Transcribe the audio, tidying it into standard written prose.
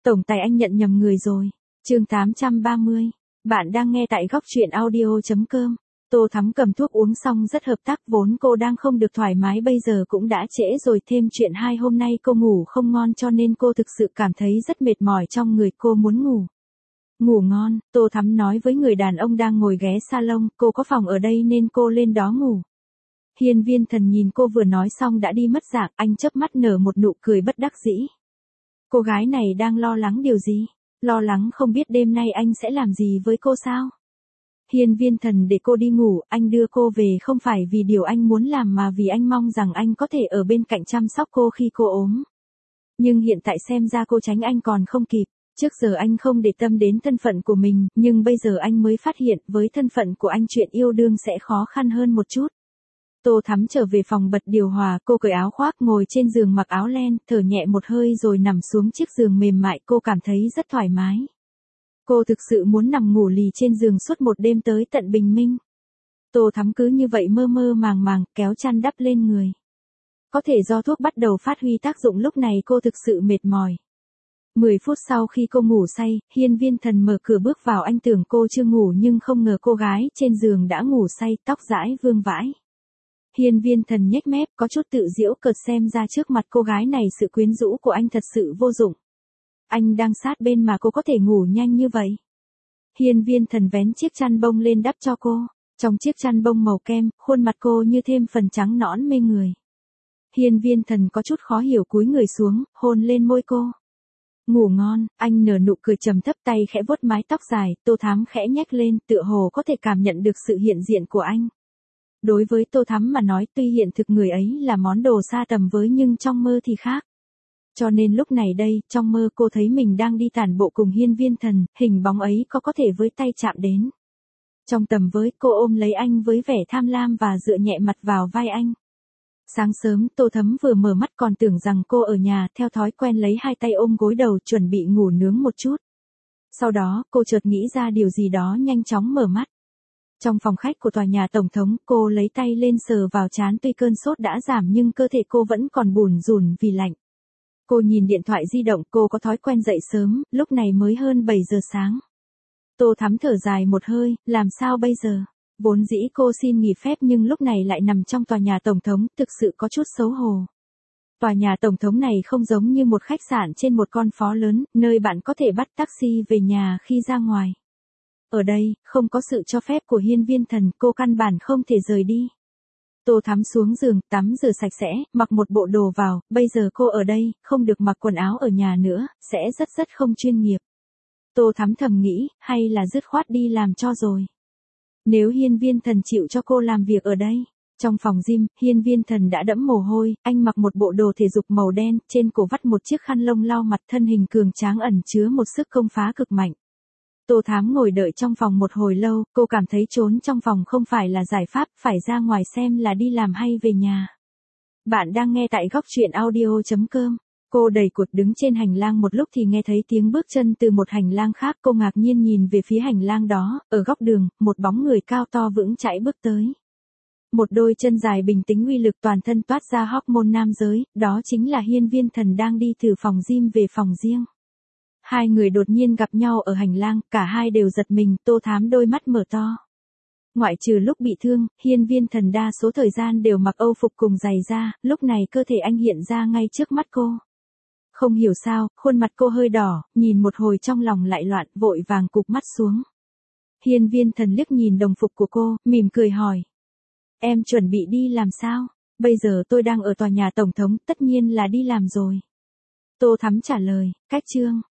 Tổng tài anh nhận nhầm người rồi. Chương 830. Bạn đang nghe tại góc truyện audio.com. Tô Thắm cầm thuốc uống xong rất hợp tác, vốn cô đang không được thoải mái bây giờ cũng đã trễ rồi, thêm chuyện hai hôm nay cô ngủ không ngon cho nên cô thực sự cảm thấy rất mệt mỏi trong người, cô muốn ngủ. Ngủ ngon, Tô Thắm nói với người đàn ông đang ngồi ghé salon, cô có phòng ở đây nên cô lên đó ngủ. Hiên Viên Thần nhìn cô vừa nói xong đã đi mất dạng, anh chớp mắt nở một nụ cười bất đắc dĩ. Cô gái này đang lo lắng điều gì? Lo lắng không biết đêm nay anh sẽ làm gì với cô sao? Hiên Viên Thần để cô đi ngủ, anh đưa cô về không phải vì điều anh muốn làm mà vì anh mong rằng anh có thể ở bên cạnh chăm sóc cô khi cô ốm. Nhưng hiện tại xem ra cô tránh anh còn không kịp. Trước giờ anh không để tâm đến thân phận của mình, nhưng bây giờ anh mới phát hiện với thân phận của anh chuyện yêu đương sẽ khó khăn hơn một chút. Tô Thắm trở về phòng bật điều hòa, cô cởi áo khoác ngồi trên giường mặc áo len, thở nhẹ một hơi rồi nằm xuống chiếc giường mềm mại, cô cảm thấy rất thoải mái. Cô thực sự muốn nằm ngủ lì trên giường suốt một đêm tới tận bình minh. Tô Thắm cứ như vậy mơ mơ màng màng, kéo chăn đắp lên người. Có thể do thuốc bắt đầu phát huy tác dụng, lúc này cô thực sự mệt mỏi. 10 phút sau khi cô ngủ say, Hiên Viên Thần mở cửa bước vào, anh tưởng cô chưa ngủ nhưng không ngờ cô gái trên giường đã ngủ say, tóc dãi vương vãi. Hiên Viên Thần nhếch mép, có chút tự giễu cợt, xem ra trước mặt cô gái này sự quyến rũ của anh thật sự vô dụng. Anh đang sát bên mà cô có thể ngủ nhanh như vậy. Hiên Viên Thần vén chiếc chăn bông lên đắp cho cô. Trong chiếc chăn bông màu kem, khuôn mặt cô như thêm phần trắng nõn mê người. Hiên Viên Thần có chút khó hiểu cúi người xuống, hôn lên môi cô. Ngủ ngon, anh nở nụ cười trầm thấp, tay khẽ vuốt mái tóc dài, Tô Thắm khẽ nhếch lên, tựa hồ có thể cảm nhận được sự hiện diện của anh. Đối với Tô Thắm mà nói, tuy hiện thực người ấy là món đồ xa tầm với nhưng trong mơ thì khác. Cho nên lúc này đây, trong mơ cô thấy mình đang đi tản bộ cùng Hiên Viên Thần, hình bóng ấy có thể với tay chạm đến. Trong tầm với, cô ôm lấy anh với vẻ tham lam và dựa nhẹ mặt vào vai anh. Sáng sớm, Tô Thắm vừa mở mắt còn tưởng rằng cô ở nhà, theo thói quen lấy hai tay ôm gối đầu chuẩn bị ngủ nướng một chút. Sau đó, cô chợt nghĩ ra điều gì đó, nhanh chóng mở mắt. Trong phòng khách của tòa nhà Tổng thống, cô lấy tay lên sờ vào trán, tuy cơn sốt đã giảm nhưng cơ thể cô vẫn còn bủn rủn vì lạnh. Cô nhìn điện thoại di động, cô có thói quen dậy sớm, lúc này mới hơn 7 giờ sáng. Tô Thắm thở dài một hơi, làm sao bây giờ? Vốn dĩ cô xin nghỉ phép nhưng lúc này lại nằm trong tòa nhà Tổng thống, thực sự có chút xấu hổ. Tòa nhà Tổng thống này không giống như một khách sạn trên một con phố lớn, nơi bạn có thể bắt taxi về nhà khi ra ngoài. Ở đây, không có sự cho phép của Hiên Viên Thần, cô căn bản không thể rời đi. Tô Thắm xuống giường, tắm rửa sạch sẽ, mặc một bộ đồ vào, bây giờ cô ở đây, không được mặc quần áo ở nhà nữa, sẽ rất không chuyên nghiệp. Tô Thắm thầm nghĩ, hay là dứt khoát đi làm cho rồi. Nếu Hiên Viên Thần chịu cho cô làm việc ở đây. Trong phòng gym, Hiên Viên Thần đã đẫm mồ hôi, anh mặc một bộ đồ thể dục màu đen, trên cổ vắt một chiếc khăn lông lau mặt, thân hình cường tráng ẩn chứa một sức công phá cực mạnh. Tô Thắm ngồi đợi trong phòng một hồi lâu, cô cảm thấy trốn trong phòng không phải là giải pháp, phải ra ngoài xem là đi làm hay về nhà. Bạn đang nghe tại góc truyện audio.com. Cô đẩy cột đứng trên hành lang một lúc thì nghe thấy tiếng bước chân từ một hành lang khác, cô ngạc nhiên nhìn về phía hành lang đó, ở góc đường, một bóng người cao to vững chãi bước tới. Một đôi chân dài bình tĩnh uy lực, toàn thân toát ra hormone nam giới, đó chính là Hiên Viên Thần đang đi từ phòng gym về phòng riêng. Hai người đột nhiên gặp nhau ở hành lang, cả hai đều giật mình, Tô Thắm đôi mắt mở to. Ngoại trừ lúc bị thương, Hiên Viên Thần đa số thời gian đều mặc âu phục cùng giày da, lúc này cơ thể anh hiện ra ngay trước mắt cô. Không hiểu sao, khuôn mặt cô hơi đỏ, nhìn một hồi trong lòng lại loạn, vội vàng cụp mắt xuống. Hiên Viên Thần liếc nhìn đồng phục của cô, mỉm cười hỏi. Em chuẩn bị đi làm sao? Bây giờ tôi đang ở tòa nhà Tổng thống, tất nhiên là đi làm rồi. Tô Thắm trả lời, cách chương.